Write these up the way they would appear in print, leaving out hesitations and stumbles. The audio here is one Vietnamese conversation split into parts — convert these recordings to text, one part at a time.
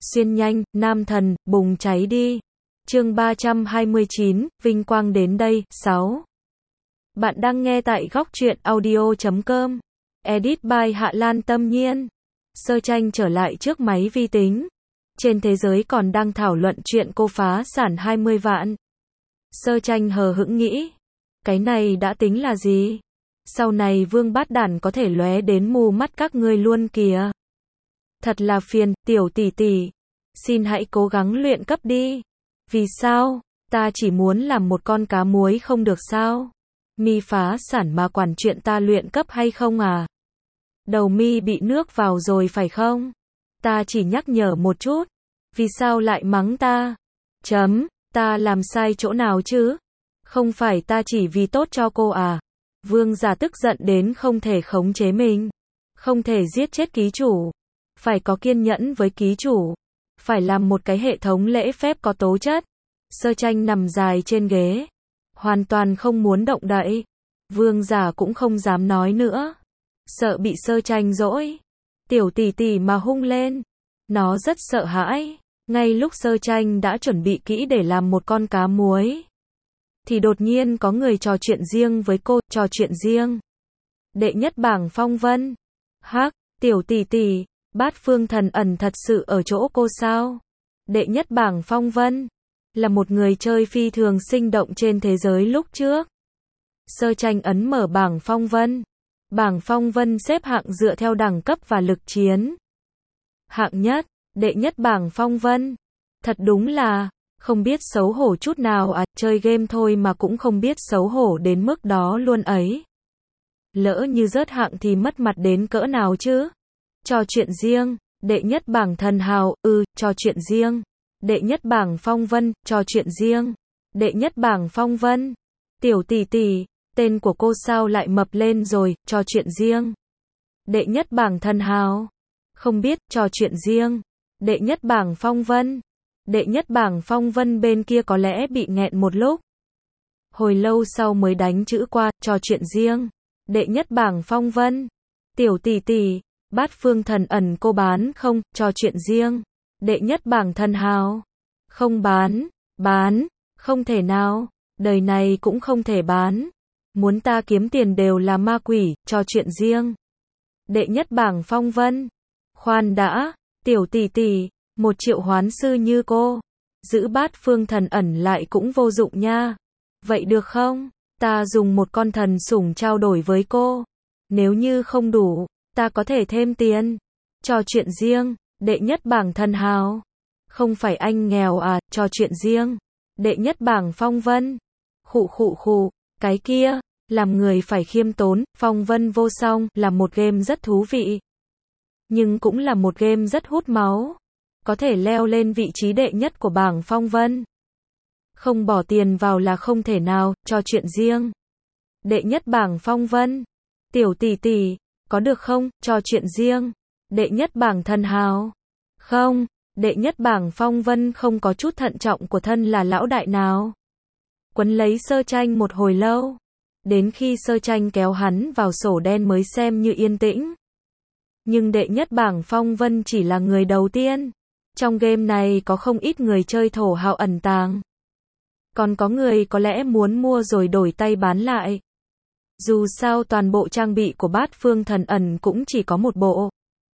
Xuyên nhanh, nam thần, bùng cháy đi. Chương 329, vinh quang đến đây. 6. Bạn đang nghe tại góc truyện audio.com. Edit by Hạ Lan Tâm Nhiên. Sơ Tranh trở lại trước máy vi tính. Trên thế giới còn đang thảo luận chuyện cô phá sản 20 vạn. Sơ Tranh hờ hững nghĩ. Cái này đã tính là gì? Sau này Vương Bát Đản có thể lóe đến mù mắt các ngươi luôn kìa. Thật là phiền, tiểu tỷ tỷ. Xin hãy cố gắng luyện cấp đi. Vì sao? Ta chỉ muốn làm một con cá muối không được sao? Mi phá sản mà quản chuyện ta luyện cấp hay không à? Đầu mi bị nước vào rồi phải không? Ta chỉ nhắc nhở một chút. Vì sao lại mắng ta? Ta làm sai chỗ nào chứ? Không phải ta chỉ vì tốt cho cô à? Vương giả tức giận đến không thể khống chế mình. Không thể giết chết ký chủ. Phải có kiên nhẫn với ký chủ. Phải làm một cái hệ thống lễ phép có tố chất. Sơ Tranh nằm dài trên ghế. Hoàn toàn không muốn động đậy. Vương giả cũng không dám nói nữa. Sợ bị Sơ Tranh dỗi. Tiểu tỷ tỷ mà hung lên. Nó rất sợ hãi. Ngay lúc Sơ Tranh đã chuẩn bị kỹ để làm một con cá muối. Thì đột nhiên có người trò chuyện riêng với cô. Trò chuyện riêng. Đệ nhất bảng phong vân. Hắc, tiểu tỷ tỷ. Bát phương thần ẩn thật sự ở chỗ cô sao? Đệ nhất bảng phong vân. Là một người chơi phi thường sinh động trên thế giới lúc trước. Sơ Tranh ấn mở bảng phong vân. Bảng phong vân xếp hạng dựa theo đẳng cấp và lực chiến. Hạng nhất, đệ nhất bảng phong vân. Thật đúng là, không biết xấu hổ chút nào à, chơi game thôi mà cũng không biết xấu hổ đến mức đó luôn ấy. Lỡ như rớt hạng thì mất mặt đến cỡ nào chứ? Trò chuyện riêng, đệ nhất bảng thần hào, trò chuyện riêng. Đệ nhất bảng phong vân, trò chuyện riêng. Đệ nhất bảng phong vân. Tiểu tỷ tỷ, tên của cô sao lại mập lên rồi, trò chuyện riêng. Đệ nhất bảng thần hào. Không biết, trò chuyện riêng. Đệ nhất bảng phong vân. Đệ nhất bảng phong vân bên kia có lẽ bị nghẹn một lúc. Hồi lâu sau mới đánh chữ qua, trò chuyện riêng. Đệ nhất bảng phong vân. Tiểu tỷ tỷ. Bát phương thần ẩn cô bán không, trò chuyện riêng. Đệ nhất bảng thần hào. Không bán, không thể nào, đời này cũng không thể bán. Muốn ta kiếm tiền đều là ma quỷ, trò chuyện riêng. Đệ nhất bảng phong vân. Khoan đã, tiểu tỷ tỷ, 1 triệu hoán sư như cô. Giữ bát phương thần ẩn lại cũng vô dụng nha. Vậy được không? Ta dùng một con thần sủng trao đổi với cô. Nếu như không đủ, ta có thể thêm tiền. Trò chuyện riêng, đệ nhất bảng thần hào. Không phải anh nghèo à, trò chuyện riêng. Đệ nhất bảng phong vân. Khụ, cái kia, làm người phải khiêm tốn, phong vân vô song, là một game rất thú vị. Nhưng cũng là một game rất hút máu. Có thể leo lên vị trí đệ nhất của bảng phong vân. Không bỏ tiền vào là không thể nào, trò chuyện riêng. Đệ nhất bảng phong vân. Tiểu tỷ tỷ. Có được không, trò chuyện riêng. Đệ nhất bảng thần hào. Không, đệ nhất bảng phong vân không có chút thận trọng của thân là lão đại nào. Quấn lấy Sơ Tranh một hồi lâu. Đến khi Sơ Tranh kéo hắn vào sổ đen mới xem như yên tĩnh. Nhưng đệ nhất bảng phong vân chỉ là người đầu tiên. Trong game này có không ít người chơi thổ hào ẩn tàng. Còn có người có lẽ muốn mua rồi đổi tay bán lại. Dù sao toàn bộ trang bị của bát phương thần ẩn cũng chỉ có một bộ.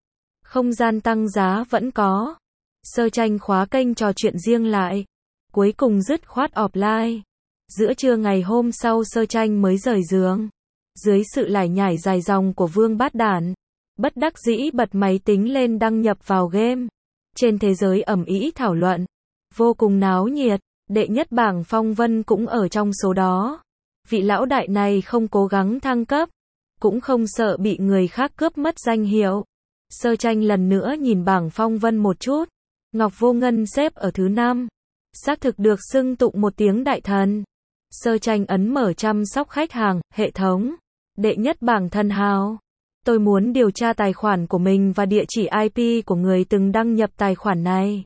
Không gian tăng giá vẫn có. Sơ Tranh khóa kênh trò chuyện riêng lại. Cuối cùng dứt khoát offline. Giữa trưa ngày hôm sau Sơ Tranh mới rời giường. Dưới sự lải nhải dài dòng của Vương Bát Đản. Bất đắc dĩ bật máy tính lên đăng nhập vào game. Trên thế giới ầm ĩ thảo luận. Vô cùng náo nhiệt. Đệ nhất bảng phong vân cũng ở trong số đó. Vị lão đại này không cố gắng thăng cấp, cũng không sợ bị người khác cướp mất danh hiệu. Sơ Tranh lần nữa nhìn bảng phong vân một chút. Ngọc Vô Ngân xếp ở thứ 5. Xác thực được xưng tụng một tiếng đại thần. Sơ Tranh ấn mở chăm sóc khách hàng, hệ thống. Đệ nhất bảng thần hào. Tôi muốn điều tra tài khoản của mình và địa chỉ IP của người từng đăng nhập tài khoản này.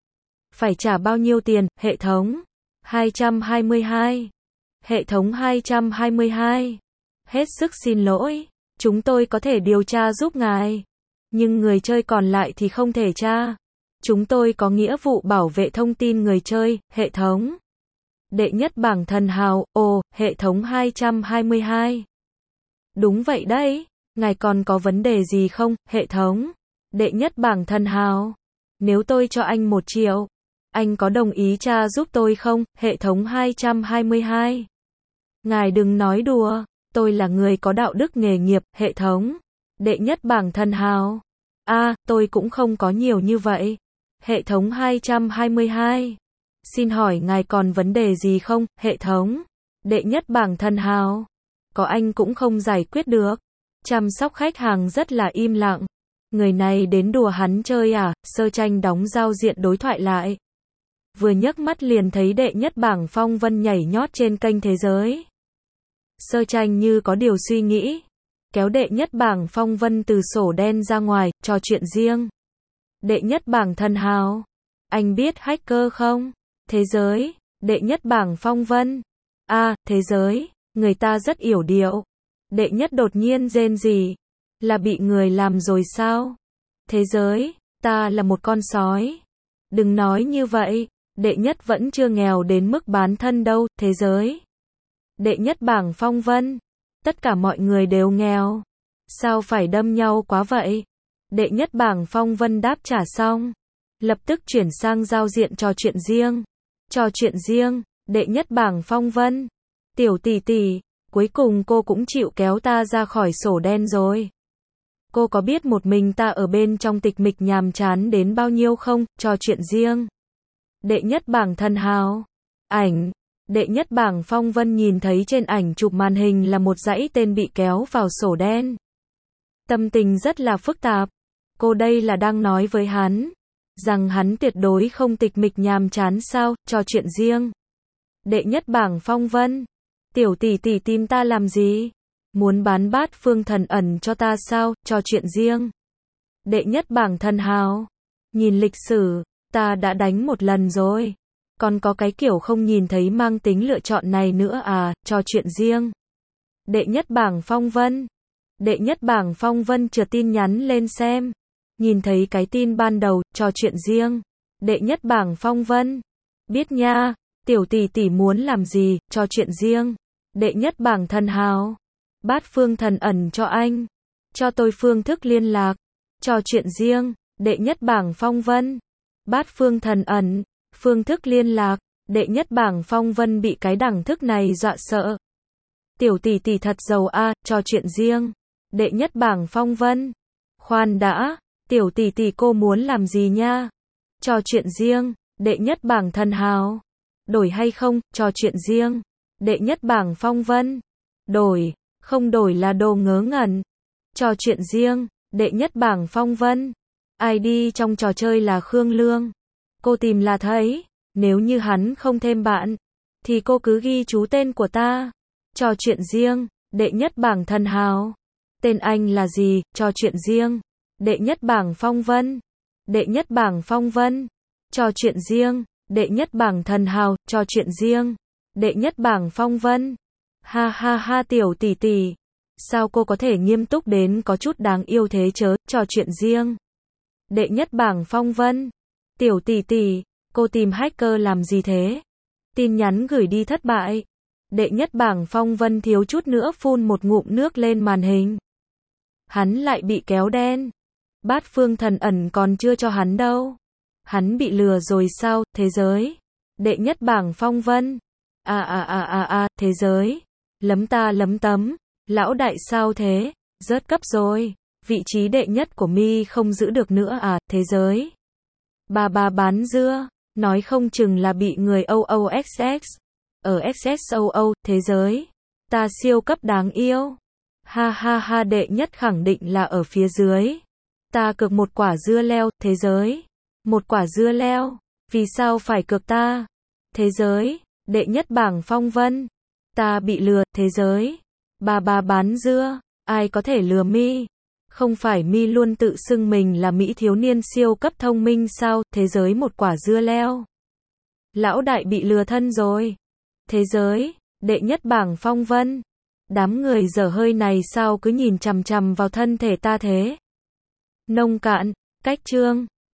Phải trả bao nhiêu tiền, hệ thống? 222. Hệ thống 222. Hết sức xin lỗi. Chúng tôi có thể điều tra giúp ngài. Nhưng người chơi còn lại thì không thể tra. Chúng tôi có nghĩa vụ bảo vệ thông tin người chơi, hệ thống. Đệ nhất bảng thần hào, ồ, hệ thống 222. Đúng vậy đấy, ngài còn có vấn đề gì không, hệ thống? Đệ nhất bảng thần hào. Nếu tôi cho anh 1 triệu, anh có đồng ý tra giúp tôi không, hệ thống 222. Ngài đừng nói đùa, tôi là người có đạo đức nghề nghiệp, hệ thống. Đệ nhất bảng thần hào. Tôi cũng không có nhiều như vậy. Hệ thống 222. Xin hỏi ngài còn vấn đề gì không, hệ thống? Đệ nhất bảng thần hào. Có anh cũng không giải quyết được. Chăm sóc khách hàng rất là im lặng. Người này đến đùa hắn chơi à, Sơ Tranh đóng giao diện đối thoại lại. Vừa nhấc mắt liền thấy đệ nhất bảng phong vân nhảy nhót trên kênh thế giới. Sơ Tranh như có điều suy nghĩ. Kéo đệ nhất bảng phong vân từ sổ đen ra ngoài, trò chuyện riêng. Đệ nhất bảng thần hào. Anh biết hacker không? Thế giới. Đệ nhất bảng phong vân. Thế giới. Người ta rất yểu điệu. Đệ nhất đột nhiên rên rỉ. Là bị người làm rồi sao? Thế giới. Ta là một con sói. Đừng nói như vậy. Đệ nhất vẫn chưa nghèo đến mức bán thân đâu, thế giới. Đệ nhất bảng phong vân. Tất cả mọi người đều nghèo. Sao phải đâm nhau quá vậy? Đệ nhất bảng phong vân đáp trả xong. Lập tức chuyển sang giao diện trò chuyện riêng. Trò chuyện riêng, đệ nhất bảng phong vân. Tiểu tỷ tỷ, cuối cùng cô cũng chịu kéo ta ra khỏi sổ đen rồi. Cô có biết một mình ta ở bên trong tịch mịch nhàm chán đến bao nhiêu không? Trò chuyện riêng. Đệ nhất bảng thần hào. Ảnh. Đệ nhất bảng phong vân nhìn thấy trên ảnh chụp màn hình là một dãy tên bị kéo vào sổ đen. Tâm tình rất là phức tạp. Cô đây là đang nói với hắn rằng hắn tuyệt đối không tịch mịch nhàm chán sao, trò chuyện riêng. Đệ nhất bảng phong vân. Tiểu tỷ tỷ tìm ta làm gì? Muốn bán bát phương thần ẩn cho ta sao, trò chuyện riêng. Đệ nhất bảng thần hào. Nhìn lịch sử, ta đã đánh 1 lần rồi. Còn có cái kiểu không nhìn thấy mang tính lựa chọn này nữa à, trò chuyện riêng. Đệ nhất bảng phong vân. Đệ nhất bảng phong vân chừa tin nhắn lên xem. Nhìn thấy cái tin ban đầu, trò chuyện riêng. Đệ nhất bảng phong vân. Biết nha, tiểu tỷ tỷ muốn làm gì, trò chuyện riêng. Đệ nhất bảng thần hào. Bát phương thần ẩn cho anh. Cho tôi phương thức liên lạc. Trò chuyện riêng. Đệ nhất bảng phong vân. Bát phương thần ẩn. Phương thức liên lạc. Đệ nhất bảng phong vân bị cái đẳng thức này dọa sợ. Tiểu tỷ tỷ thật giàu trò chuyện riêng. Đệ nhất bảng phong vân. Khoan đã, tiểu tỷ tỷ cô muốn làm gì nha? Trò chuyện riêng. Đệ nhất bảng thần hào. Đổi hay không, trò chuyện riêng. Đệ nhất bảng phong vân. Đổi, không đổi là đồ ngớ ngẩn. Trò chuyện riêng. Đệ nhất bảng phong vân. ID trong trò chơi là Khương Lương. Cô tìm là thấy. Nếu như hắn không thêm bạn, thì cô cứ ghi chú tên của ta. Trò chuyện riêng. Đệ nhất bảng thần hào. Tên anh là gì? Trò chuyện riêng. Đệ nhất bảng phong vân. Đệ nhất bảng phong vân. Trò chuyện riêng. Đệ nhất bảng thần hào. Trò chuyện riêng. Đệ nhất bảng phong vân. Ha ha ha tiểu tỷ tỷ. Sao cô có thể nghiêm túc đến có chút đáng yêu thế chớ, trò chuyện riêng. Đệ nhất bảng phong vân. Tiểu tỷ tỷ, cô tìm hacker làm gì thế? Tin nhắn gửi đi thất bại. Đệ nhất bảng phong vân thiếu chút nữa phun một ngụm nước lên màn hình. Hắn lại bị kéo đen. Bát phương thần ẩn còn chưa cho hắn đâu. Hắn bị lừa rồi sao, thế giới. Đệ nhất bảng phong vân. Thế giới. Lấm ta lấm tấm. Lão đại sao thế? Rớt cấp rồi. Vị trí đệ nhất của mi không giữ được nữa thế giới. Bà bán dưa. Nói không chừng là bị người OOXX. Ở XXOO, thế giới. Ta siêu cấp đáng yêu. Ha ha ha đệ nhất khẳng định là ở phía dưới. Ta cược một quả dưa leo, thế giới. Một quả dưa leo. Vì sao phải cược ta? Thế giới. Đệ nhất bảng phong vân. Ta bị lừa, thế giới. Bà bán dưa. Ai có thể lừa mi? Không phải mi luôn tự xưng mình là mỹ thiếu niên siêu cấp thông minh sao? Thế giới một quả dưa leo. Lão đại bị lừa thân rồi. Thế giới. Đệ nhất bảng phong vân. Đám người dở hơi này sao cứ nhìn chằm chằm vào thân thể ta thế? Nông cạn. Cách chương.